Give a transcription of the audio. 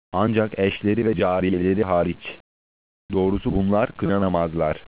Ancak eşleri ve cariyeleri hariç. Doğrusu bunlar kınanamazlar.